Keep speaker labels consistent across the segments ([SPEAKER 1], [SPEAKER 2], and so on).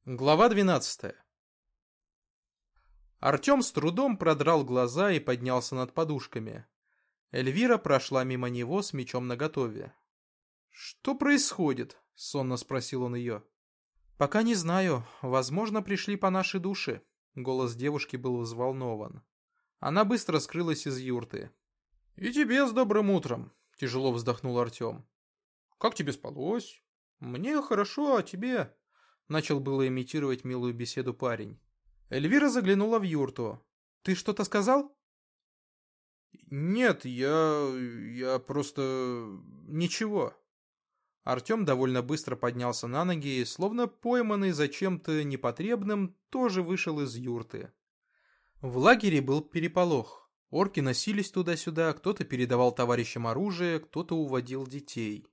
[SPEAKER 1] Глава 12. Артем с трудом продрал глаза и поднялся над подушками. Эльвира прошла мимо него с мечом наготове. «Что происходит?» — сонно спросил он ее. «Пока не знаю. Возможно, пришли по нашей душе». Голос девушки был взволнован. Она быстро скрылась из юрты. «И тебе с добрым утром», — тяжело вздохнул Артем. «Как тебе спалось?» «Мне хорошо, а тебе?» Начал было имитировать милую беседу парень. Эльвира заглянула в юрту. «Ты что-то сказал?» «Нет, я просто... ничего». Артем довольно быстро поднялся на ноги и, словно пойманный за чем-то непотребным, тоже вышел из юрты. В лагере был переполох. Орки носились туда-сюда, кто-то передавал товарищам оружие, кто-то уводил детей.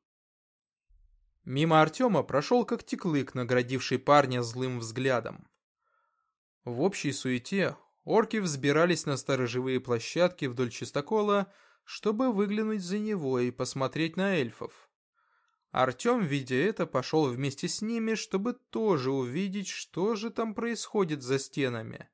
[SPEAKER 1] Мимо Артема прошел Когтеклык, наградивший парня злым взглядом. В общей суете орки взбирались на сторожевые площадки вдоль чистокола, чтобы выглянуть за него и посмотреть на эльфов. Артем, видя это, пошел вместе с ними, чтобы тоже увидеть, что же там происходит за стенами.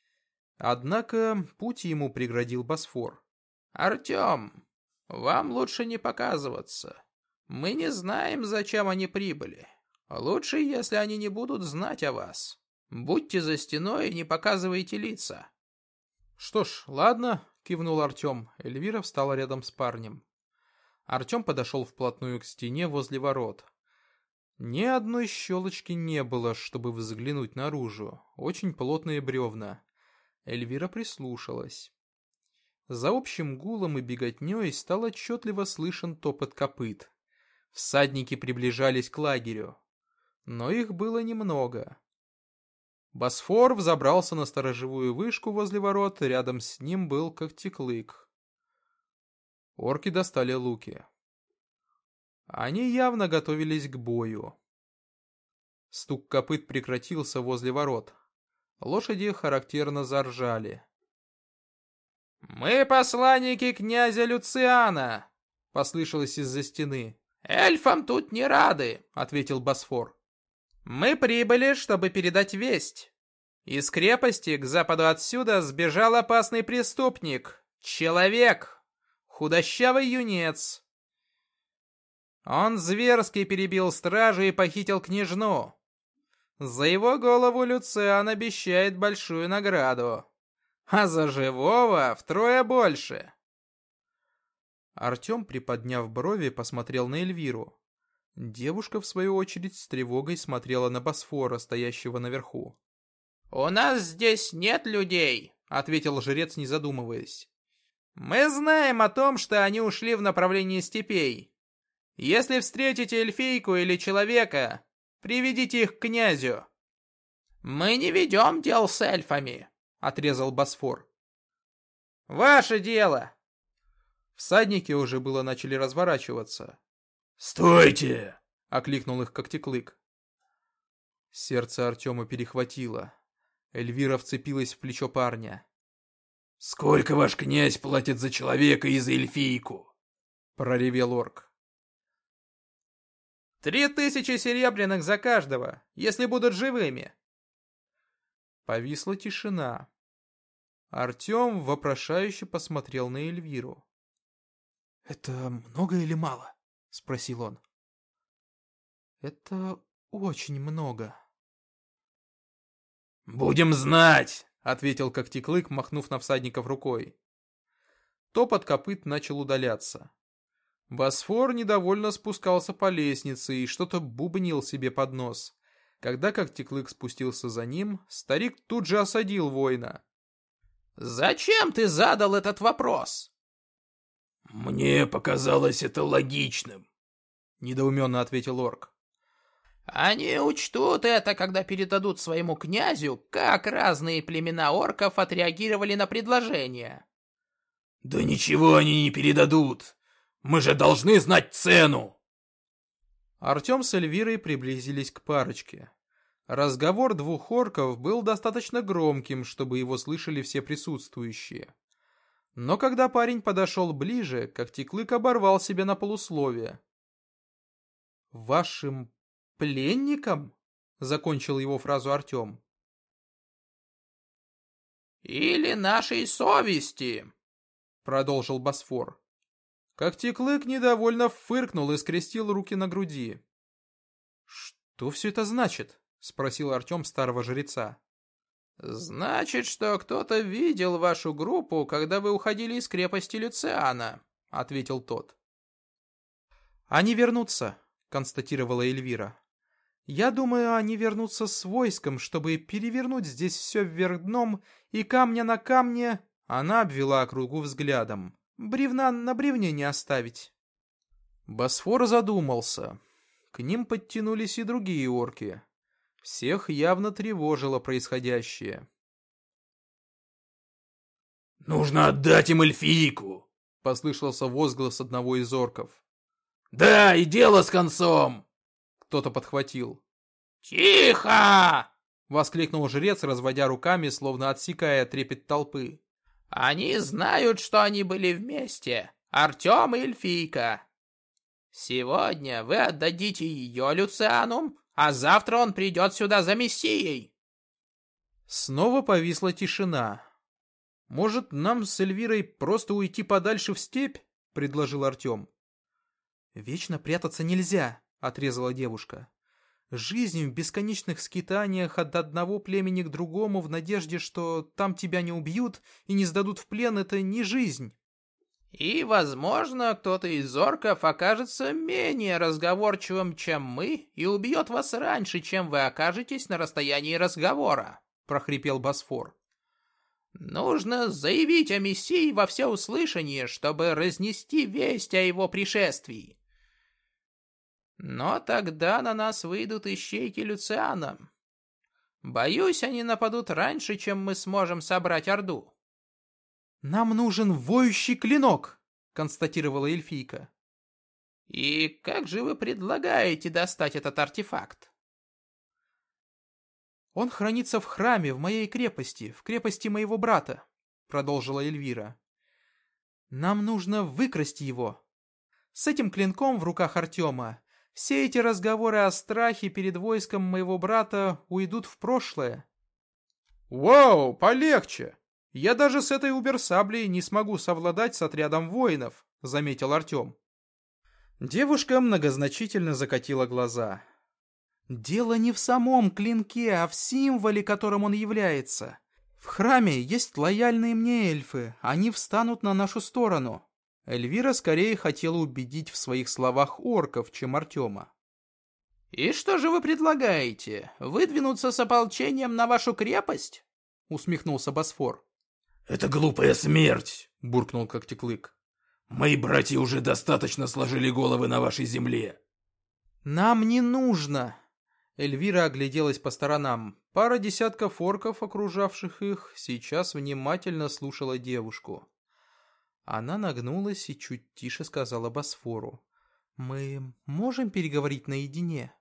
[SPEAKER 1] Однако путь ему преградил Босфор.
[SPEAKER 2] «Артем, вам лучше не показываться. Мы не знаем, зачем они прибыли. Лучше, если они не будут знать о вас. Будьте за стеной и не показывайте лица».
[SPEAKER 1] «Что ж, ладно», — кивнул Артем. Эльвира встала рядом с парнем. Артем подошел вплотную к стене возле ворот. Ни одной щелочки не было, чтобы взглянуть наружу. Очень плотные бревна. Эльвира прислушалась. За общим гулом и беготней стал отчетливо слышен топот копыт. Всадники приближались к лагерю. Но их было немного. Босфор взобрался на сторожевую вышку возле ворот, рядом с ним был Когтеклык. Орки достали луки. Они явно готовились к бою. Стук копыт прекратился возле ворот. Лошади характерно заржали.
[SPEAKER 2] «Мы посланники князя Люциана!» — послышалось из-за стены. «Эльфам тут не рады!» — ответил Босфор. «Мы прибыли, чтобы передать весть. Из крепости к западу отсюда сбежал опасный преступник. Человек. Худощавый юнец. Он зверски перебил стражу и похитил княжну. За его голову Люциан обещает большую награду. А за живого втрое больше».
[SPEAKER 1] Артем, приподняв брови, посмотрел на Эльвиру. Девушка, в свою очередь, с тревогой смотрела на Босфора, стоящего наверху.
[SPEAKER 2] «У нас здесь нет людей», — ответил жрец, не задумываясь. «Мы знаем о том, что они ушли в направлении степей. Если встретите эльфийку или человека, приведите их к князю». «Мы не ведем дел с эльфами», — отрезал Босфор. «Ваше дело».
[SPEAKER 1] Всадники уже было начали разворачиваться.
[SPEAKER 3] «Стойте!»
[SPEAKER 1] — окликнул их Когтеклык. Сердце Артема перехватило. Эльвира вцепилась в плечо парня.
[SPEAKER 3] «Сколько ваш князь платит за человека и за эльфийку?»
[SPEAKER 1] — проревел орк.
[SPEAKER 2] 3000 серебряных за каждого, если будут живыми.
[SPEAKER 1] Повисла тишина. Артем вопрошающе посмотрел на Эльвиру. «Это много или мало?» — спросил он. «Это очень много».
[SPEAKER 3] «Будем знать!»
[SPEAKER 1] — ответил Когтеклык, махнув на всадников рукой. Топот копыт начал удаляться. Босфор недовольно спускался по лестнице и что-то бубнил себе под нос. Когда Когтеклык спустился за ним, старик тут же осадил воина.
[SPEAKER 2] «Зачем ты задал этот вопрос?»
[SPEAKER 3] «Мне показалось это логичным»,
[SPEAKER 1] — недоуменно ответил орк.
[SPEAKER 2] «Они учтут это, когда передадут своему князю, как разные племена орков отреагировали на предложение».
[SPEAKER 3] «Да ничего они не передадут. Мы же должны знать цену!»
[SPEAKER 1] Артем с Эльвирой приблизились к парочке. Разговор двух орков был достаточно громким, чтобы его слышали все присутствующие. Но когда парень подошел ближе, Когтеклык оборвал себя на полусловие. «Вашим пленникам?» закончил его фразу Артем.
[SPEAKER 2] Или нашей совести, продолжил Босфор.
[SPEAKER 1] Когтеклык недовольно фыркнул и скрестил руки на груди. «Что все это значит?» — спросил Артем старого жреца.
[SPEAKER 2] «Значит, что кто-то видел вашу группу, когда вы уходили из крепости Люциана», — ответил тот.
[SPEAKER 1] «Они вернутся», — констатировала Эльвира. «Я думаю, они вернутся с войском, чтобы перевернуть здесь все вверх дном, и камня на камне...» Она обвела округу взглядом. «Бревна на бревне не оставить». Босфор задумался. К ним подтянулись и другие орки. Всех явно тревожило происходящее.
[SPEAKER 3] «Нужно отдать им эльфийку!»
[SPEAKER 1] — послышался возглас одного из орков.
[SPEAKER 3] «Да, и дело с концом!»
[SPEAKER 1] Кто-то подхватил.
[SPEAKER 2] «Тихо!»
[SPEAKER 1] — воскликнул жрец, разводя руками, словно отсекая трепет толпы.
[SPEAKER 2] «Они знают, что они были вместе, Артем и эльфийка. Сегодня вы отдадите ее Люциану, а завтра он придет сюда за Мессией».
[SPEAKER 1] Снова повисла тишина. «Может, нам с Эльвирой просто уйти подальше в степь?» — предложил Артем. «Вечно прятаться нельзя», — отрезала девушка. «Жизнь в бесконечных скитаниях от одного племени к другому в надежде, что там тебя не убьют и не сдадут в плен, — это не жизнь».
[SPEAKER 2] «И, возможно, кто-то из орков окажется менее разговорчивым, чем мы, и убьет вас раньше, чем вы окажетесь на расстоянии разговора», — прохрипел Босфор. «Нужно заявить о Мессии во всеуслышание, чтобы разнести весть о его пришествии. Но тогда на нас выйдут ищейки Люциана. Боюсь, они нападут раньше, чем мы сможем собрать Орду».
[SPEAKER 1] «Нам нужен воющий клинок», — констатировала эльфийка.
[SPEAKER 2] «И как же вы предлагаете достать этот артефакт?»
[SPEAKER 1] «Он хранится в храме, в моей крепости, в крепости моего брата», — продолжила Эльвира. «Нам нужно выкрасть его. С этим клинком в руках Артема все эти разговоры о страхе перед войском моего брата уйдут в прошлое». «Вау, полегче! Я даже с этой убер-саблей не смогу совладать с отрядом воинов», — заметил Артем. Девушка многозначительно закатила глаза. «Дело не в самом клинке, а в символе, которым он является. В храме есть лояльные мне эльфы, они встанут на нашу сторону». Эльвира скорее хотела убедить в своих словах орков, чем Артема.
[SPEAKER 2] «И что же вы предлагаете? Выдвинуться с ополчением на вашу крепость?» — усмехнулся Босфор.
[SPEAKER 3] «Это глупая смерть!» —
[SPEAKER 1] буркнул Когтеклык.
[SPEAKER 3] «Мои братья уже достаточно сложили головы на вашей земле».
[SPEAKER 1] «Нам не нужно!» Эльвира огляделась по сторонам. Пара десятков орков, окружавших их, сейчас внимательно слушала девушку. Она нагнулась и чуть тише сказала Босфору. «Мы можем переговорить наедине?»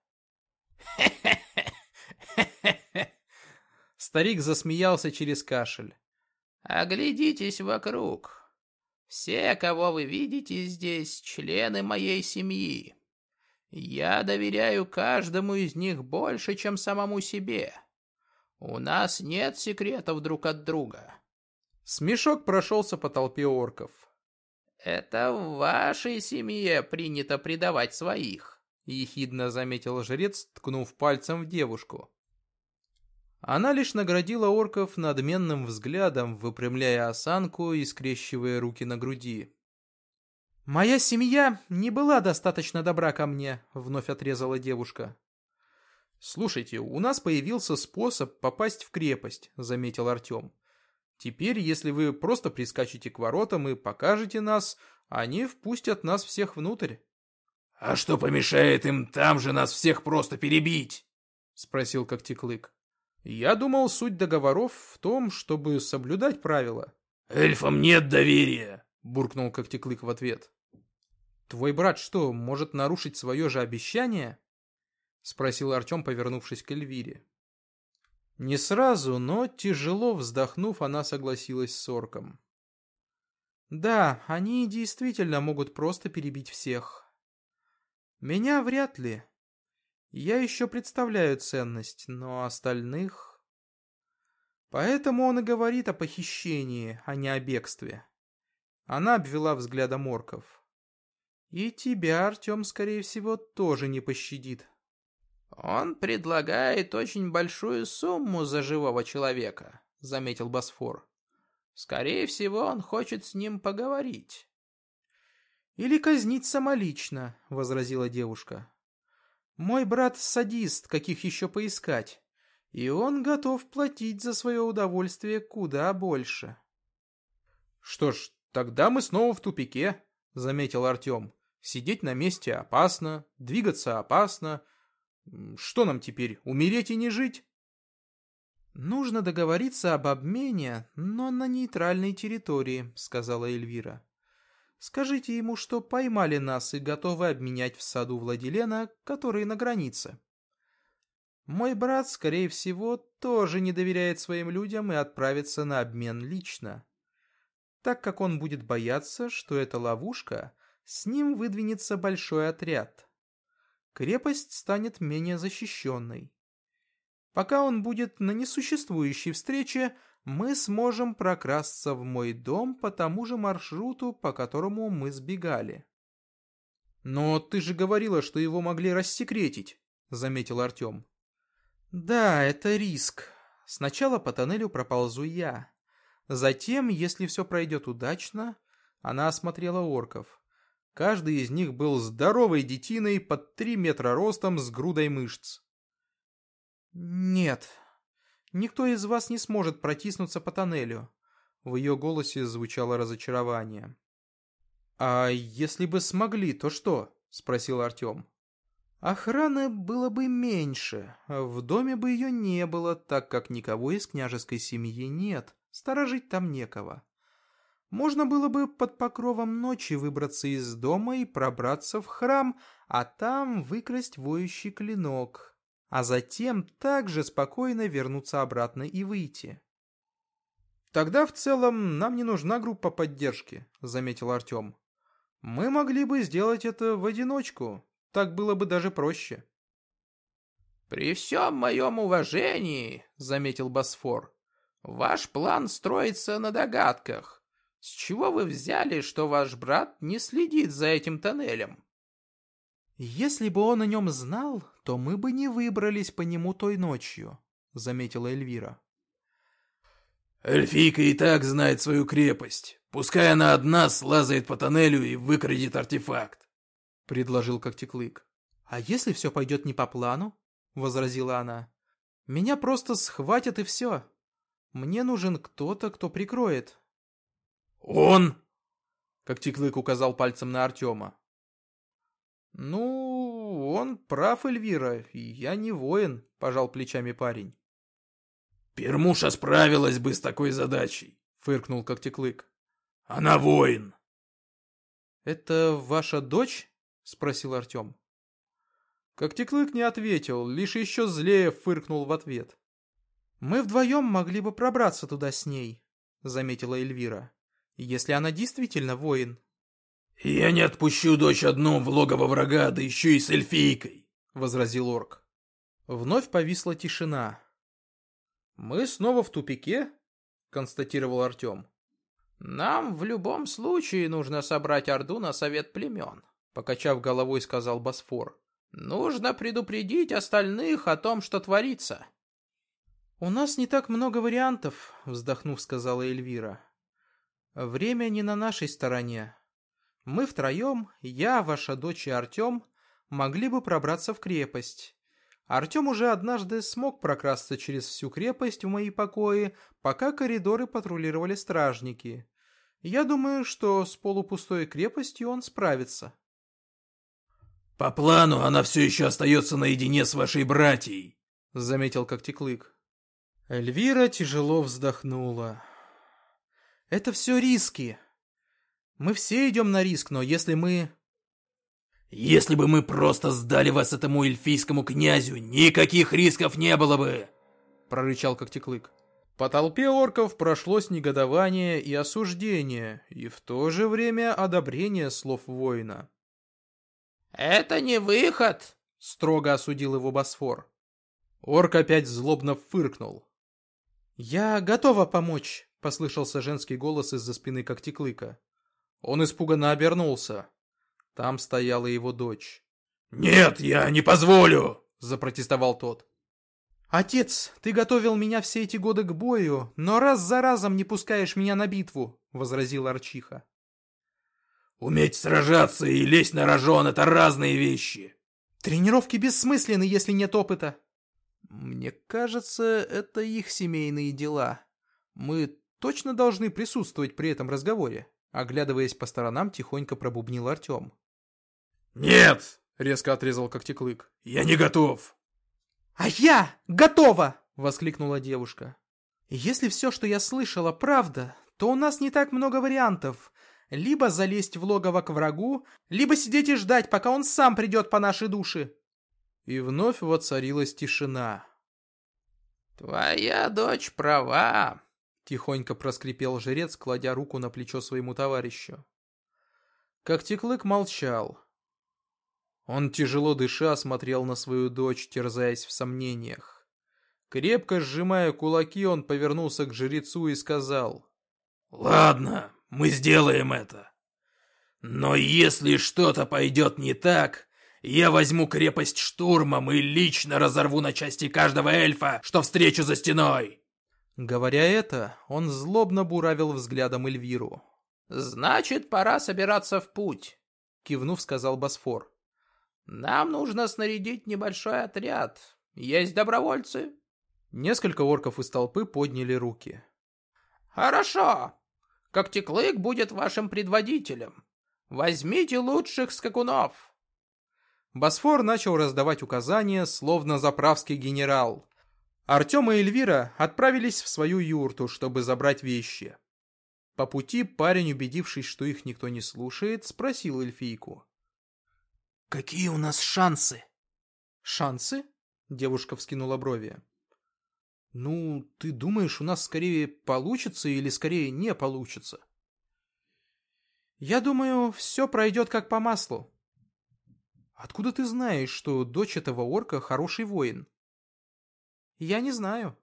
[SPEAKER 1] Старик засмеялся через кашель.
[SPEAKER 2] «Оглядитесь вокруг. Все, кого вы видите здесь, члены моей семьи. Я доверяю каждому из них больше, чем самому себе. У нас нет секретов друг от друга».
[SPEAKER 1] Смешок прошелся по толпе орков.
[SPEAKER 2] «Это в вашей семье принято предавать своих», —
[SPEAKER 1] ехидно заметил жрец, ткнув пальцем в девушку. Она лишь наградила орков надменным взглядом, выпрямляя осанку и скрещивая руки на груди. «Моя семья не была достаточно добра ко мне», — вновь отрезала девушка. «Слушайте, у нас появился способ попасть в крепость», — заметил Артем. «Теперь, если вы просто прискачете к воротам и покажете нас, они впустят нас всех внутрь».
[SPEAKER 3] «А что помешает им там же нас всех просто перебить?»
[SPEAKER 1] — спросил Когтеклык. «Я думал, суть договоров в том, чтобы соблюдать правила».
[SPEAKER 3] «Эльфам нет доверия»,
[SPEAKER 1] — буркнул Когтеклык в ответ. «Твой брат что, может нарушить свое же обещание?» — спросил Артем, повернувшись к Эльвире. Не сразу, но тяжело вздохнув, она согласилась с орком. «Да, они действительно могут просто перебить всех. Меня вряд ли. Я еще представляю ценность, но остальных... Поэтому он и говорит о похищении, а не о бегстве. Она обвела взглядом орков. И тебя, Артем, скорее всего, тоже не пощадит.
[SPEAKER 2] Он предлагает очень большую сумму за живого человека, заметил Босфор. Скорее всего, он хочет с ним поговорить.
[SPEAKER 1] Или казнить самолично, возразила девушка. Мой брат садист, каких еще поискать, и он готов платить за свое удовольствие куда больше. Что ж, тогда мы снова в тупике, заметил Артем. Сидеть на месте опасно, двигаться опасно. Что нам теперь, умереть и не жить? Нужно договориться об обмене, но на нейтральной территории, сказала Эльвира. Скажите ему, что поймали нас и готовы обменять в саду Владилена, который на границе. Мой брат, скорее всего, тоже не доверяет своим людям и отправится на обмен лично. Так как он будет бояться, что это ловушка, с ним выдвинется большой отряд. Крепость станет менее защищенной. Пока он будет на несуществующей встрече, мы сможем прокрасться в мой дом по тому же маршруту, по которому мы сбегали. «Но ты же говорила, что его могли рассекретить», — заметил Артем. «Да, это риск. Сначала по тоннелю проползу я. Затем, если все пройдет удачно...» Она осмотрела орков. Каждый из них был здоровой детиной под 3 метра ростом с грудой мышц. «Нет, никто из вас не сможет протиснуться по тоннелю». В ее голосе звучало разочарование. «А если бы смогли, то что?» — спросил Артем. «Охраны было бы меньше, в доме бы ее не было, так как никого из княжеской семьи нет, сторожить там некого. Можно было бы под покровом ночи выбраться из дома и пробраться в храм, а там выкрасть воющий клинок, а затем также спокойно вернуться обратно и выйти». «Тогда в целом нам не нужна группа поддержки», — заметил Артем. «Мы могли бы сделать это в одиночку, так было бы даже проще».
[SPEAKER 2] «При всем моем уважении», — заметил Босфор, — «ваш план строится на догадках. С чего вы взяли, что ваш брат не следит за этим тоннелем?»
[SPEAKER 1] «Если бы он о нем знал, то мы бы не выбрались по нему той ночью», — заметила Эльвира.
[SPEAKER 3] Эльфийка и так знает свою крепость. Пускай она одна слазает по тоннелю и выкрадет артефакт, — предложил Когтеклык.
[SPEAKER 1] «А если все пойдет не по плану?» — возразила она. «Меня просто схватят и все. Мне нужен кто-то, кто прикроет».
[SPEAKER 3] «Он?»
[SPEAKER 1] — Когтеклык указал пальцем на Артема. «Ну, он прав, Эльвира, я не воин», — пожал плечами парень.
[SPEAKER 3] «Пермуша справилась бы с такой задачей», — фыркнул Когтеклык. «Она воин».
[SPEAKER 1] «Это ваша дочь?» — спросил Артем. Когтеклык не ответил, лишь еще злее фыркнул в ответ. «Мы вдвоем могли бы пробраться туда с ней», — заметила Эльвира, «если она действительно воин».
[SPEAKER 3] «Я не отпущу дочь одну в логово врага, да еще и с эльфийкой», — возразил орк.
[SPEAKER 1] Вновь повисла тишина. «Мы снова в тупике?» — констатировал Артем.
[SPEAKER 2] «Нам в любом случае нужно собрать Орду на совет племен», — покачав головой, сказал Босфор. «Нужно предупредить остальных о том, что творится».
[SPEAKER 1] «У нас не так много вариантов», — вздохнув, сказала Эльвира. «Время не на нашей стороне. Мы втроем, я, ваша дочь и Артем, могли бы пробраться в крепость. Артем уже однажды смог прокрасться через всю крепость в мои покои, пока коридоры патрулировали стражники. Я думаю, что с полупустой крепостью он справится».
[SPEAKER 3] «По плану она все еще остается наедине с вашей братьей», — заметил Когтеклык.
[SPEAKER 1] Эльвира тяжело вздохнула. «Это все риски. Мы все идем на риск, но если мы...»
[SPEAKER 3] «Если бы мы просто сдали вас этому эльфийскому князю, никаких рисков не было бы!» — прорычал Когтеклык.
[SPEAKER 1] По толпе орков прошлось негодование и осуждение, и в то же время одобрение слов воина.
[SPEAKER 2] «Это не выход»,
[SPEAKER 1] — строго осудил его Босфор. Орк опять злобно фыркнул. «Я готова помочь», — послышался женский голос из-за спины Когтеклыка. Он испуганно обернулся. Там стояла его дочь.
[SPEAKER 3] «Нет, я не позволю!»
[SPEAKER 1] — запротестовал тот. «Отец, ты готовил меня все эти годы к бою, но раз за разом не пускаешь меня на битву», — возразил Арчиха.
[SPEAKER 3] «Уметь сражаться и лезть на рожон — это разные вещи!»
[SPEAKER 1] «Тренировки бессмысленны, если нет опыта». «Мне кажется, это их семейные дела. Мы точно должны присутствовать при этом разговоре», — оглядываясь по сторонам, тихонько пробубнил Артем.
[SPEAKER 3] «Нет!»
[SPEAKER 1] — резко отрезал Когтеклык.
[SPEAKER 3] «Я не готов!»
[SPEAKER 1] «А я готова!» — воскликнула девушка. «Если все, что я слышала, правда, то у нас не так много вариантов. Либо залезть в логово к врагу, либо сидеть и ждать, пока он сам придет по нашей душе». И вновь воцарилась тишина.
[SPEAKER 2] «Твоя дочь права»,
[SPEAKER 1] — тихонько проскрипел жрец, кладя руку на плечо своему товарищу. Когтеклык молчал. Он, тяжело дыша, смотрел на свою дочь, терзаясь в сомнениях. Крепко сжимая кулаки, он повернулся к жрецу и сказал:
[SPEAKER 3] «Ладно, мы сделаем это. Но если что-то пойдет не так, я возьму крепость штурмом и лично разорву на части каждого эльфа, что встречу за стеной!»
[SPEAKER 1] Говоря это, он злобно буравил взглядом Эльвиру.
[SPEAKER 2] «Значит, пора собираться в путь»,
[SPEAKER 1] — кивнув, сказал Босфор.
[SPEAKER 2] «Нам нужно снарядить небольшой отряд. Есть добровольцы?»
[SPEAKER 1] Несколько орков из толпы подняли руки.
[SPEAKER 2] «Хорошо. Когтеклык будет вашим предводителем. Возьмите лучших скакунов».
[SPEAKER 1] Босфор начал раздавать указания, словно заправский генерал. Артем и Эльвира отправились в свою юрту, чтобы забрать вещи. По пути парень, убедившись, что их никто не слушает, спросил эльфийку:
[SPEAKER 3] «Какие у нас шансы?»
[SPEAKER 1] «Шансы?» — девушка вскинула брови. «Ну, ты думаешь, у нас скорее получится или скорее не получится?» «Я думаю, все пройдет как по маслу». «Откуда ты знаешь, что дочь этого орка хороший воин?» «Я не знаю.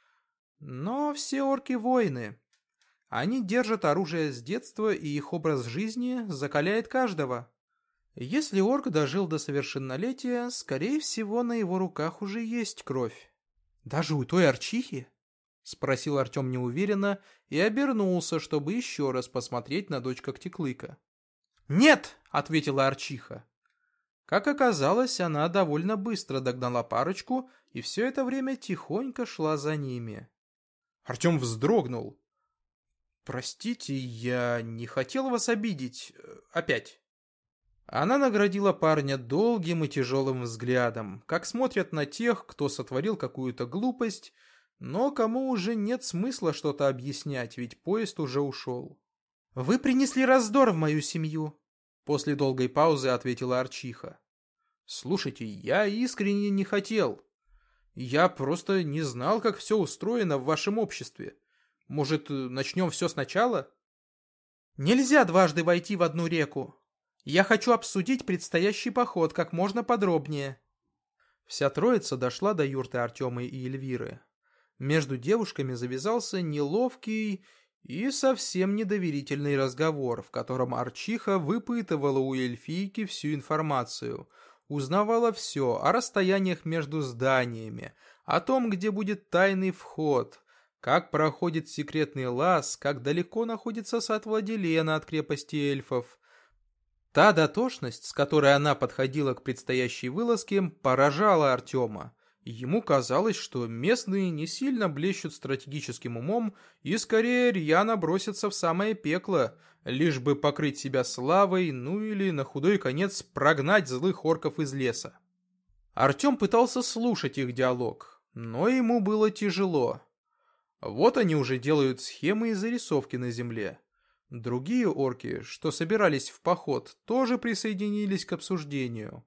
[SPEAKER 1] Но все орки воины. Они держат оружие с детства, и их образ жизни закаляет каждого. Если орк дожил до совершеннолетия, скорее всего, на его руках уже есть кровь. Даже у той Арчихи?» — спросил Артем неуверенно и обернулся, чтобы еще раз посмотреть на дочь Когтеклыка. «Нет!» — ответила Арчиха. Как оказалось, она довольно быстро догнала парочку и все это время тихонько шла за ними. Артем вздрогнул. «Простите, я не хотел вас обидеть. Опять». Она наградила парня долгим и тяжелым взглядом, как смотрят на тех, кто сотворил какую-то глупость, но кому уже нет смысла что-то объяснять, ведь поезд уже ушел. «Вы принесли раздор в мою семью», — после долгой паузы ответила Арчиха. «Слушайте, я искренне не хотел. Я просто не знал, как все устроено в вашем обществе. Может, начнем все сначала?» «Нельзя дважды войти в одну реку. Я хочу обсудить предстоящий поход как можно подробнее». Вся троица дошла до юрты Артема и Эльвиры. Между девушками завязался неловкий и совсем недоверительный разговор, в котором Арчиха выпытывала у эльфийки всю информацию, узнавала все о расстояниях между зданиями, о том, где будет тайный вход, как проходит секретный лаз, как далеко находится сад Владилена от крепости эльфов. Та дотошность, с которой она подходила к предстоящей вылазке, поражала Артема. Ему казалось, что местные не сильно блещут стратегическим умом и скорее рьяно бросятся в самое пекло, лишь бы покрыть себя славой, ну или на худой конец прогнать злых орков из леса. Артем пытался слушать их диалог, но ему было тяжело. Вот они уже делают схемы и зарисовки на земле. Другие орки, что собирались в поход, тоже присоединились к обсуждению.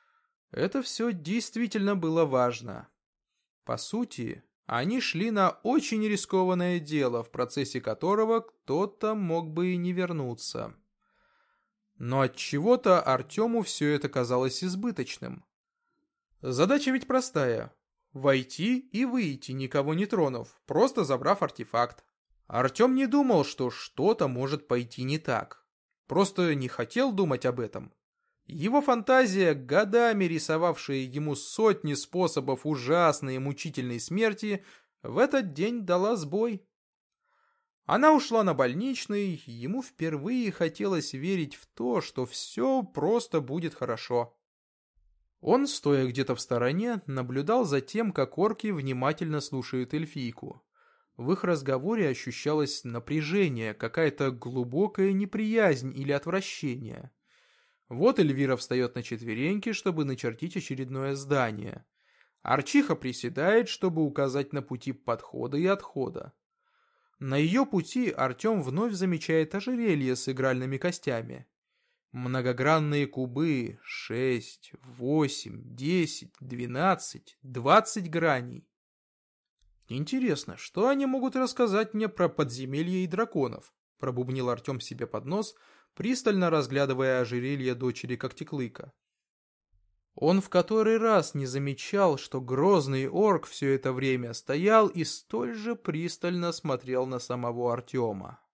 [SPEAKER 1] Это все действительно было важно. По сути, они шли на очень рискованное дело, в процессе которого кто-то мог бы и не вернуться. Но отчего-то Артему все это казалось избыточным. Задача ведь простая. Войти и выйти, никого не тронув, просто забрав артефакт. Артем не думал, что что-то может пойти не так. Просто не хотел думать об этом. Его фантазия, годами рисовавшая ему сотни способов ужасной и мучительной смерти, в этот день дала сбой. Она ушла на больничный, ему впервые хотелось верить в то, что все просто будет хорошо. Он, стоя где-то в стороне, наблюдал за тем, как орки внимательно слушают эльфийку. В их разговоре ощущалось напряжение, какая-то глубокая неприязнь или отвращение. Вот Эльвира встает на четвереньки, чтобы начертить очередное здание. Арчиха приседает, чтобы указать на пути подхода и отхода. На ее пути Артем вновь замечает ожерелье с игральными костями. Многогранные кубы, 6, 8, 10, 12, 20 граней. Интересно, что они могут рассказать мне про подземелья и драконов? Пробубнил Артем себе под нос, пристально разглядывая ожерелье дочери Когтеклыка. Он в который раз не замечал, что грозный орк все это время стоял и столь же пристально смотрел на самого Артема.